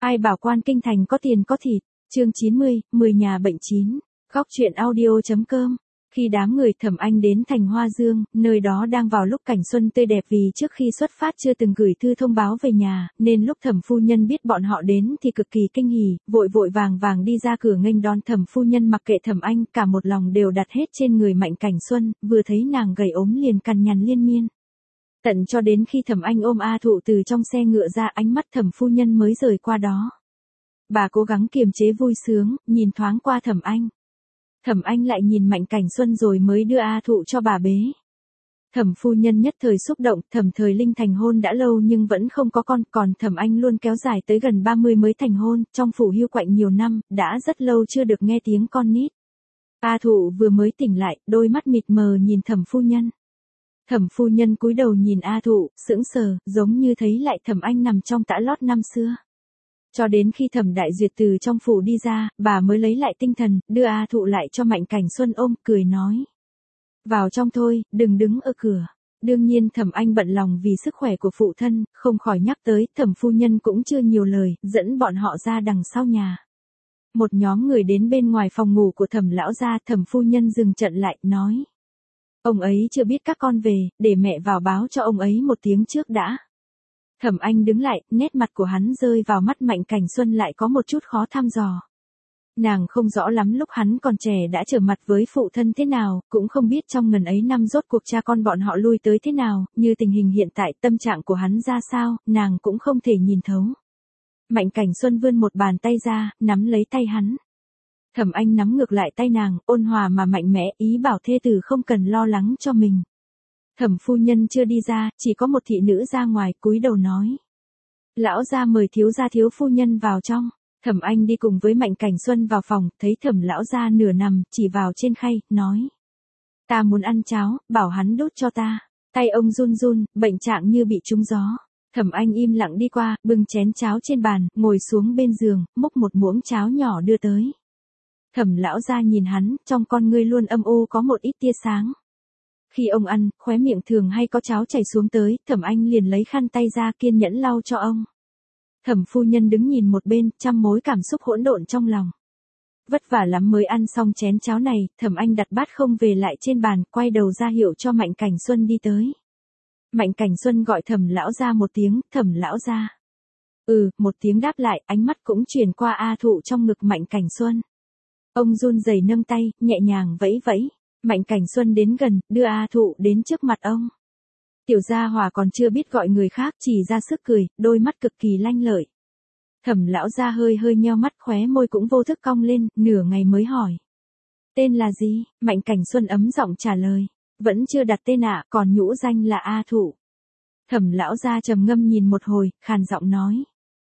Ai bảo quan kinh thành có tiền có thịt. Chương 90, 10 nhà bệnh 9. Góc truyện audio.com. Khi đám người Thẩm Anh đến thành Hoa Dương, nơi đó đang vào lúc cảnh xuân tươi đẹp vì trước khi xuất phát chưa từng gửi thư thông báo về nhà, nên lúc Thẩm phu nhân biết bọn họ đến thì cực kỳ kinh hỉ, vội vội vàng vàng đi ra cửa nghênh đón. Thẩm phu nhân mặc kệ Thẩm Anh, cả một lòng đều đặt hết trên người Mạnh Cảnh Xuân, vừa thấy nàng gầy ốm liền cằn nhằn liên miên. Tận cho đến khi Thẩm Anh ôm A Thụ từ trong xe ngựa ra, ánh mắt Thẩm phu nhân mới rời qua đó. Bà cố gắng kiềm chế vui sướng, nhìn thoáng qua Thẩm Anh. Thẩm Anh lại nhìn Mạnh Cảnh Xuân rồi mới đưa A Thụ cho bà bế. Thẩm phu nhân nhất thời xúc động, Thẩm Thời Linh thành hôn đã lâu nhưng vẫn không có con, còn Thẩm Anh luôn kéo dài tới gần 30 mới thành hôn, trong phủ hưu quạnh nhiều năm, đã rất lâu chưa được nghe tiếng con nít. A Thụ vừa mới tỉnh lại, đôi mắt mịt mờ nhìn Thẩm phu nhân. Thẩm phu nhân cúi đầu nhìn A Thụ, sững sờ, giống như thấy lại Thẩm Anh nằm trong tã lót năm xưa. Cho đến khi Thẩm Đại Duyệt từ trong phủ đi ra, bà mới lấy lại tinh thần, đưa A Thụ lại cho Mạnh Cảnh Xuân ôm, cười nói. Vào trong thôi, đừng đứng ở cửa. Đương nhiên Thẩm Anh bận lòng vì sức khỏe của phụ thân, không khỏi nhắc tới, Thẩm phu nhân cũng chưa nhiều lời, dẫn bọn họ ra đằng sau nhà. Một nhóm người đến bên ngoài phòng ngủ của Thẩm lão gia, Thẩm phu nhân dừng trận lại, nói. Ông ấy chưa biết các con về, để mẹ vào báo cho ông ấy một tiếng trước đã. Thẩm Anh đứng lại, nét mặt của hắn rơi vào mắt Mạnh Cảnh Xuân lại có một chút khó thăm dò. Nàng không rõ lắm lúc hắn còn trẻ đã trở mặt với phụ thân thế nào, cũng không biết trong ngần ấy năm rốt cuộc cha con bọn họ lui tới thế nào, như tình hình hiện tại tâm trạng của hắn ra sao, nàng cũng không thể nhìn thấu. Mạnh Cảnh Xuân vươn một bàn tay ra, nắm lấy tay hắn. Thẩm Anh nắm ngược lại tay nàng, ôn hòa mà mạnh mẽ, ý bảo thê tử không cần lo lắng cho mình. Thẩm phu nhân chưa đi ra, chỉ có một thị nữ ra ngoài, cúi đầu nói. Lão gia mời thiếu gia thiếu phu nhân vào trong. Thẩm Anh đi cùng với Mạnh Cảnh Xuân vào phòng, thấy Thẩm lão gia nửa nằm, chỉ vào trên khay, nói. Ta muốn ăn cháo, bảo hắn đút cho ta. Tay ông run run, bệnh trạng như bị trúng gió. Thẩm Anh im lặng đi qua, bưng chén cháo trên bàn, ngồi xuống bên giường, múc một muỗng cháo nhỏ đưa tới. Thẩm lão gia nhìn hắn, trong con ngươi luôn âm u có một ít tia sáng. Khi ông ăn, khóe miệng thường hay có cháo chảy xuống tới, Thẩm Anh liền lấy khăn tay ra kiên nhẫn lau cho ông. Thẩm phu nhân đứng nhìn một bên, trăm mối cảm xúc hỗn độn trong lòng. Vất vả lắm mới ăn xong chén cháo này, Thẩm Anh đặt bát không về lại trên bàn, quay đầu ra hiệu cho Mạnh Cảnh Xuân đi tới. Mạnh Cảnh Xuân gọi Thẩm lão gia một tiếng, Thẩm lão gia. Một tiếng đáp lại, ánh mắt cũng chuyển qua A Thụ trong ngực Mạnh Cảnh Xuân. Ông run rẩy nâng tay, nhẹ nhàng vẫy vẫy. Mạnh Cảnh Xuân đến gần, đưa A Thụ đến trước mặt ông. Tiểu gia hòa còn chưa biết gọi người khác, chỉ ra sức cười, đôi mắt cực kỳ lanh lợi. Thẩm lão gia hơi hơi nheo mắt, khóe môi cũng vô thức cong lên, nửa ngày mới hỏi. Tên là gì? Mạnh Cảnh Xuân ấm giọng trả lời. Vẫn chưa đặt tên ạ, còn nhũ danh là A Thụ. Thẩm lão gia trầm ngâm nhìn một hồi, khàn giọng nói.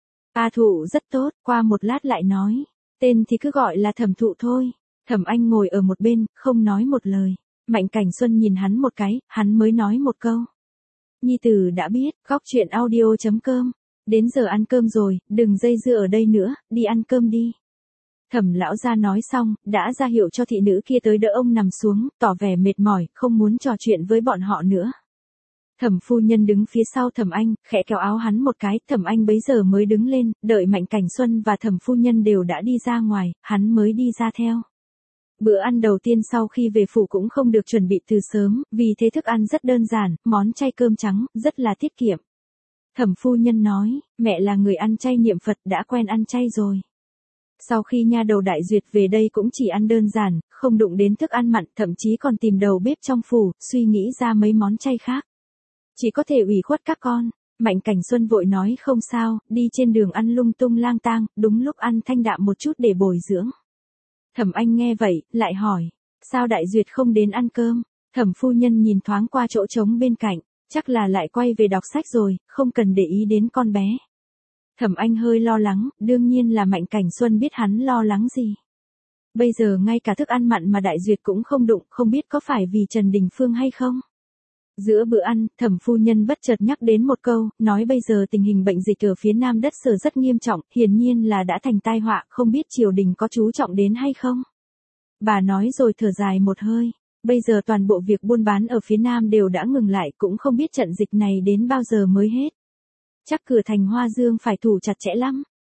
A Thụ rất tốt, qua một lát lại nói. Tên thì cứ gọi là Thẩm Thụ thôi. Thẩm Anh ngồi ở một bên, không nói một lời. Mạnh Cảnh Xuân nhìn hắn một cái, hắn mới nói một câu. Nhi tử đã biết, góc truyện audio.com. Đến giờ ăn cơm rồi, đừng dây dưa ở đây nữa, đi ăn cơm đi. Thẩm lão gia nói xong, đã ra hiệu cho thị nữ kia tới đỡ ông nằm xuống, tỏ vẻ mệt mỏi, không muốn trò chuyện với bọn họ nữa. Thẩm phu nhân đứng phía sau Thẩm Anh, khẽ kéo áo hắn một cái, Thẩm Anh bấy giờ mới đứng lên, đợi Mạnh Cảnh Xuân và Thẩm phu nhân đều đã đi ra ngoài, hắn mới đi ra theo. Bữa ăn đầu tiên sau khi về phủ cũng không được chuẩn bị từ sớm, vì thế thức ăn rất đơn giản, món chay cơm trắng, rất là tiết kiệm. Thẩm phu nhân nói, mẹ là người ăn chay niệm Phật đã quen ăn chay rồi. Sau khi nha đầu Đại Duyệt về đây cũng chỉ ăn đơn giản, không đụng đến thức ăn mặn, thậm chí còn tìm đầu bếp trong phủ, suy nghĩ ra mấy món chay khác. Chỉ có thể ủy khuất các con. Mạnh Cảnh Xuân vội nói không sao, đi trên đường ăn lung tung lang tang, đúng lúc ăn thanh đạm một chút để bồi dưỡng. Thẩm Anh nghe vậy, lại hỏi, sao Đại Duyệt không đến ăn cơm? Thẩm phu nhân nhìn thoáng qua chỗ trống bên cạnh, chắc là lại quay về đọc sách rồi, không cần để ý đến con bé. Thẩm Anh hơi lo lắng, đương nhiên là Mạnh Cảnh Xuân biết hắn lo lắng gì. Bây giờ ngay cả thức ăn mặn mà Đại Duyệt cũng không đụng, không biết có phải vì Trần Đình Phương hay không? Giữa bữa ăn, Thẩm phu nhân bất chợt nhắc đến một câu, nói bây giờ tình hình bệnh dịch ở phía Nam đất Sở rất nghiêm trọng, hiển nhiên là đã thành tai họa, không biết triều đình có chú trọng đến hay không. Bà nói rồi thở dài một hơi, bây giờ toàn bộ việc buôn bán ở phía Nam đều đã ngừng lại, cũng không biết trận dịch này đến bao giờ mới hết. Chắc cửa thành Hoa Dương phải thủ chặt chẽ lắm.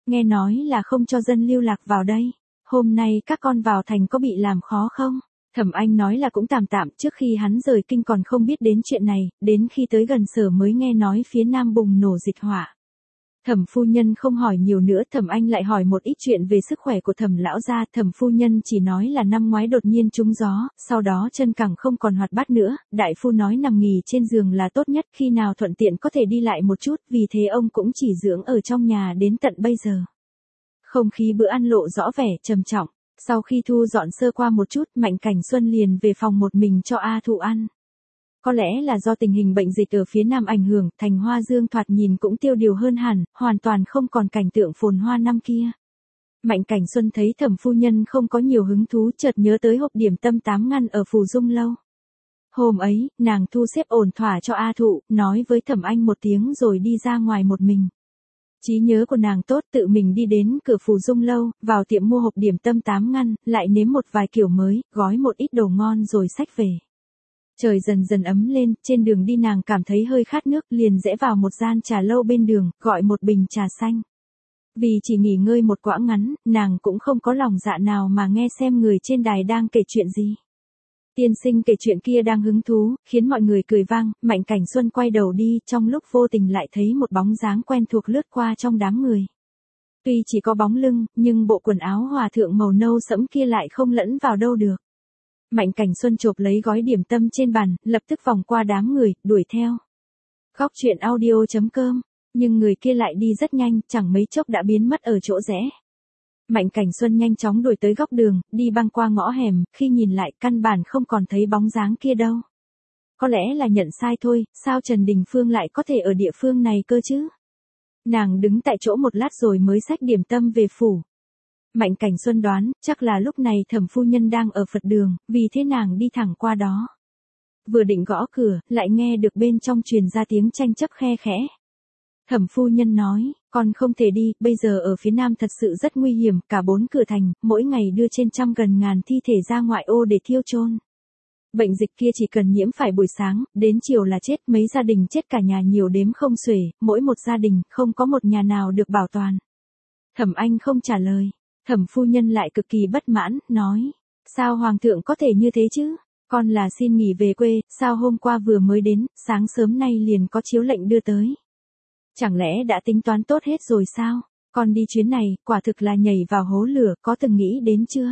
Nghe nói là không cho dân lưu lạc vào đây. Hôm nay các con vào thành có bị làm khó không? Thẩm Anh nói là cũng tạm tạm, trước khi hắn rời kinh còn không biết đến chuyện này, đến khi tới gần Sở mới nghe nói phía Nam bùng nổ dịch hỏa. Thẩm phu nhân không hỏi nhiều nữa, Thẩm Anh lại hỏi một ít chuyện về sức khỏe của Thẩm lão gia. Thẩm phu nhân chỉ nói là năm ngoái đột nhiên trúng gió, sau đó chân cẳng không còn hoạt bát nữa, đại phu nói nằm nghỉ trên giường là tốt nhất, khi nào thuận tiện có thể đi lại một chút, vì thế ông cũng chỉ dưỡng ở trong nhà đến tận bây giờ. Không khí bữa ăn lộ rõ vẻ trầm trọng, sau khi thu dọn sơ qua một chút, Mạnh Cảnh Xuân liền về phòng một mình cho A Thụ ăn. Có lẽ là do tình hình bệnh dịch ở phía Nam ảnh hưởng, thành Hoa Dương thoạt nhìn cũng tiêu điều hơn hẳn, hoàn toàn không còn cảnh tượng phồn hoa năm kia. Mạnh Cảnh Xuân thấy Thẩm phu nhân không có nhiều hứng thú, chợt nhớ tới hộp điểm tâm 8 ngăn ở Phù Dung lâu. Hôm ấy, nàng thu xếp ổn thỏa cho A Thụ, nói với Thẩm Anh một tiếng rồi đi ra ngoài một mình. Trí nhớ của nàng tốt, tự mình đi đến cửa Phù Dung lâu, vào tiệm mua hộp điểm tâm 8 ngăn, lại nếm một vài kiểu mới, gói một ít đồ ngon rồi xách về. Trời dần dần ấm lên, trên đường đi nàng cảm thấy hơi khát nước, liền rẽ vào một gian trà lâu bên đường, gọi một bình trà xanh. Vì chỉ nghỉ ngơi một quãng ngắn, nàng cũng không có lòng dạ nào mà nghe xem người trên đài đang kể chuyện gì. Tiên sinh kể chuyện kia đang hứng thú, khiến mọi người cười vang. Mạnh Cảnh Xuân quay đầu đi, trong lúc vô tình lại thấy một bóng dáng quen thuộc lướt qua trong đám người. Tuy chỉ có bóng lưng, nhưng bộ quần áo hòa thượng màu nâu sẫm kia lại không lẫn vào đâu được. Mạnh Cảnh Xuân chộp lấy gói điểm tâm trên bàn, lập tức vòng qua đám người, đuổi theo. Góc chuyện audio.com, nhưng người kia lại đi rất nhanh, chẳng mấy chốc đã biến mất ở chỗ rẽ. Mạnh Cảnh Xuân nhanh chóng đuổi tới góc đường, đi băng qua ngõ hẻm, khi nhìn lại căn bản không còn thấy bóng dáng kia đâu. Có lẽ là nhận sai thôi, sao Trần Đình Phương lại có thể ở địa phương này cơ chứ? Nàng đứng tại chỗ một lát rồi mới xách điểm tâm về phủ. Mạnh Cảnh Xuân đoán, chắc là lúc này Thẩm phu nhân đang ở Phật đường, vì thế nàng đi thẳng qua đó. Vừa định gõ cửa, lại nghe được bên trong truyền ra tiếng tranh chấp khe khẽ. Thẩm phu nhân nói, con không thể đi, bây giờ ở phía Nam thật sự rất nguy hiểm, cả 4 cửa thành, mỗi ngày đưa trên trăm gần ngàn thi thể ra ngoại ô để thiêu chôn. Bệnh dịch kia chỉ cần nhiễm phải buổi sáng, đến chiều là chết, mấy gia đình chết cả nhà nhiều đếm không xuể, mỗi một gia đình, không có một nhà nào được bảo toàn. Thẩm Anh không trả lời. Thẩm phu nhân lại cực kỳ bất mãn, nói, sao hoàng thượng có thể như thế chứ? Con là xin nghỉ về quê, sao hôm qua vừa mới đến, sáng sớm nay liền có chiếu lệnh đưa tới. Chẳng lẽ đã tính toán tốt hết rồi sao? Con đi chuyến này, quả thực là nhảy vào hố lửa, có từng nghĩ đến chưa?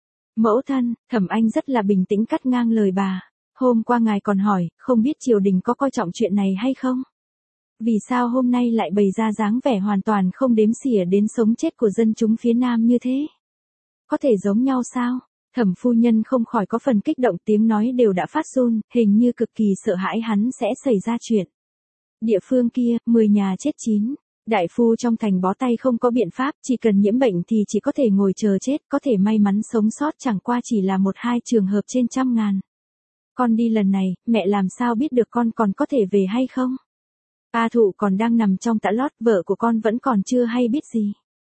Mẫu thân, Thẩm Anh rất là bình tĩnh cắt ngang lời bà. Hôm qua ngài còn hỏi, không biết triều đình có coi trọng chuyện này hay không? Vì sao hôm nay lại bày ra dáng vẻ hoàn toàn không đếm xỉa đến sống chết của dân chúng phía Nam như thế? Có thể giống nhau sao? Thẩm phu nhân không khỏi có phần kích động, tiếng nói đều đã phát run, hình như cực kỳ sợ hãi hắn sẽ xảy ra chuyện. Địa phương kia, 10 nhà chết 9. Đại phu trong thành bó tay không có biện pháp, chỉ cần nhiễm bệnh thì chỉ có thể ngồi chờ chết, có thể may mắn sống sót chẳng qua chỉ là 1-2 trường hợp trên trăm ngàn. Con đi lần này, mẹ làm sao biết được con còn có thể về hay không? A Thụ còn đang nằm trong tã lót, vợ của con vẫn còn chưa hay biết gì.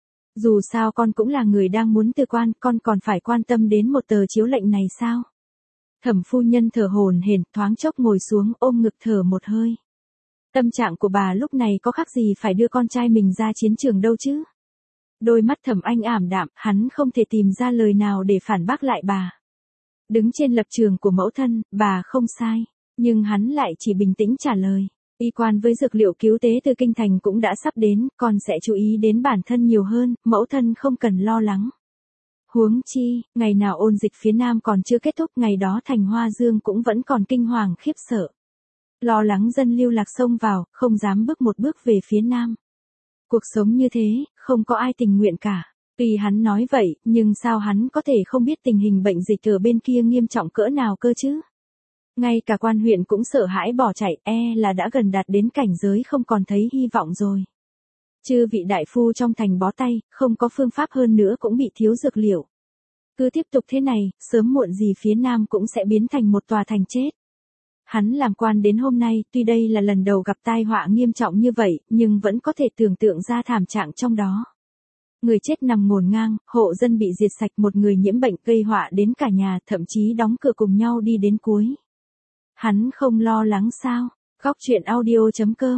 Dù sao con cũng là người đang muốn từ quan, con còn phải quan tâm đến một tờ chiếu lệnh này sao? Thẩm phu nhân thở hổn hển, thoáng chốc ngồi xuống ôm ngực thở một hơi. Tâm trạng của bà lúc này có khác gì phải đưa con trai mình ra chiến trường đâu chứ? Đôi mắt Thẩm Anh ảm đạm, hắn không thể tìm ra lời nào để phản bác lại bà. Đứng trên lập trường của mẫu thân, bà không sai, nhưng hắn lại chỉ bình tĩnh trả lời. Y quan với dược liệu cứu tế từ kinh thành cũng đã sắp đến, con sẽ chú ý đến bản thân nhiều hơn, mẫu thân không cần lo lắng. Huống chi, ngày nào ôn dịch phía Nam còn chưa kết thúc, ngày đó thành Hoa Dương cũng vẫn còn kinh hoàng khiếp sợ. Lo lắng dân lưu lạc xông vào, không dám bước một bước về phía Nam. Cuộc sống như thế, không có ai tình nguyện cả. Tuy hắn nói vậy, nhưng sao hắn có thể không biết tình hình bệnh dịch ở bên kia nghiêm trọng cỡ nào cơ chứ? Ngay cả quan huyện cũng sợ hãi bỏ chạy, là đã gần đạt đến cảnh giới không còn thấy hy vọng rồi. Chư vị đại phu trong thành bó tay, không có phương pháp hơn nữa cũng bị thiếu dược liệu. Cứ tiếp tục thế này, sớm muộn gì phía Nam cũng sẽ biến thành một tòa thành chết. Hắn làm quan đến hôm nay, tuy đây là lần đầu gặp tai họa nghiêm trọng như vậy, nhưng vẫn có thể tưởng tượng ra thảm trạng trong đó. Người chết nằm ngổn ngang, hộ dân bị diệt sạch, một người nhiễm bệnh gây họa đến cả nhà, thậm chí đóng cửa cùng nhau đi đến cuối. Hắn không lo lắng sao? Góc chuyện audio.com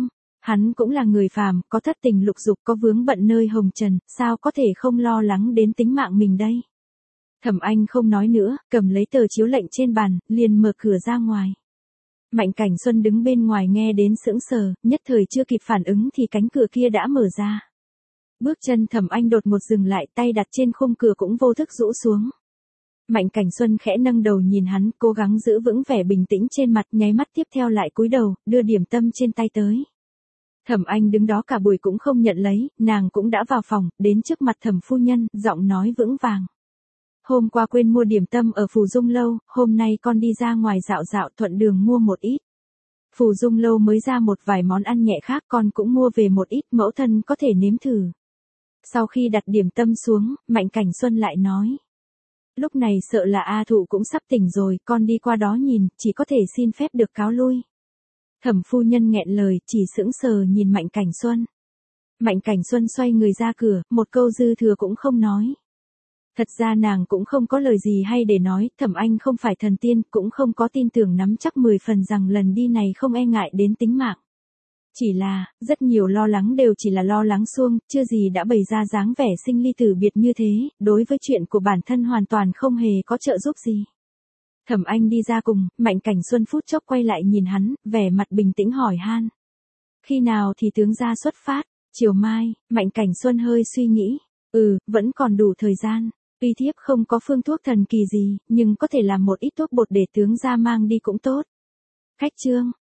Hắn cũng là người phàm, có thất tình lục dục, có vướng bận nơi hồng trần, sao có thể không lo lắng đến tính mạng mình đây. Thẩm Anh không nói nữa, cầm lấy tờ chiếu lệnh trên bàn, liền mở cửa ra ngoài. Mạnh Cảnh Xuân đứng bên ngoài nghe đến sững sờ, nhất thời chưa kịp phản ứng thì cánh cửa kia đã mở ra. Bước chân Thẩm Anh đột ngột dừng lại, tay đặt trên khung cửa cũng vô thức rũ xuống. Mạnh Cảnh Xuân khẽ nâng đầu nhìn hắn, cố gắng giữ vững vẻ bình tĩnh trên mặt, nháy mắt tiếp theo lại cúi đầu, đưa điểm tâm trên tay tới. Thẩm Anh đứng đó cả buổi cũng không nhận lấy, nàng cũng đã vào phòng, đến trước mặt Thẩm phu nhân, giọng nói vững vàng. Hôm qua quên mua điểm tâm ở Phù Dung Lâu, hôm nay con đi ra ngoài dạo dạo thuận đường mua một ít. Phù Dung Lâu mới ra một vài món ăn nhẹ khác, con cũng mua về một ít, mẫu thân có thể nếm thử. Sau khi đặt điểm tâm xuống, Mạnh Cảnh Xuân lại nói. Lúc này sợ là A Thụ cũng sắp tỉnh rồi, con đi qua đó nhìn, chỉ có thể xin phép được cáo lui. Thẩm phu nhân nghẹn lời, chỉ sững sờ nhìn Mạnh Cảnh Xuân. Mạnh Cảnh Xuân xoay người ra cửa, một câu dư thừa cũng không nói. Thật ra nàng cũng không có lời gì hay để nói, Thẩm Anh không phải thần tiên, cũng không có tin tưởng nắm chắc 10 phần rằng lần đi này không e ngại đến tính mạng. Chỉ là, rất nhiều lo lắng đều chỉ là lo lắng suông, chưa gì đã bày ra dáng vẻ sinh ly tử biệt như thế, đối với chuyện của bản thân hoàn toàn không hề có trợ giúp gì. Thẩm Anh đi ra cùng, Mạnh Cảnh Xuân phút chốc quay lại nhìn hắn, vẻ mặt bình tĩnh hỏi han. Khi nào thì tướng gia xuất phát? Chiều mai, Mạnh Cảnh Xuân hơi suy nghĩ. Vẫn còn đủ thời gian. Tuy thiếp không có phương thuốc thần kỳ gì, nhưng có thể làm một ít thuốc bột để tướng gia mang đi cũng tốt. Khách trương,